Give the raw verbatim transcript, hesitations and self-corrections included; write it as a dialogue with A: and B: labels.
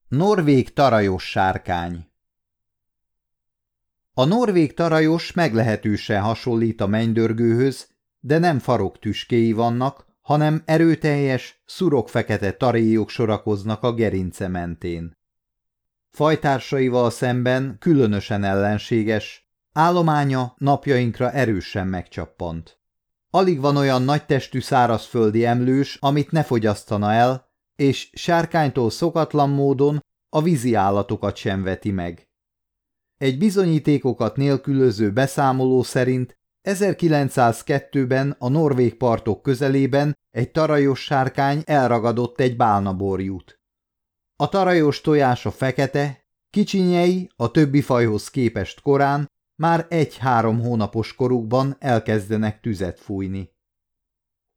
A: Norvég tarajos sárkány. A norvég tarajos meglehetősen hasonlít a mennydörgőhöz, de nem farokttüskéi vannak, hanem erőteljes, szurok-fekete taréjok sorakoznak a gerince mentén. Fajtársaival szemben különösen ellenséges, állománya napjainkra erősen megcsappant. Alig van olyan nagytestű szárazföldi emlős, amit ne fogyasztana el, és sárkánytól szokatlan módon a vízi állatokat sem veti meg. Egy bizonyítékokat nélkülöző beszámoló szerint ezerkilencszázkettőben a norvég partok közelében egy tarajos sárkány elragadott egy bálnaborjút. A tarajos tojása fekete, kicsinyei a többi fajhoz képest korán már egy-három hónapos korukban elkezdenek tüzet fújni.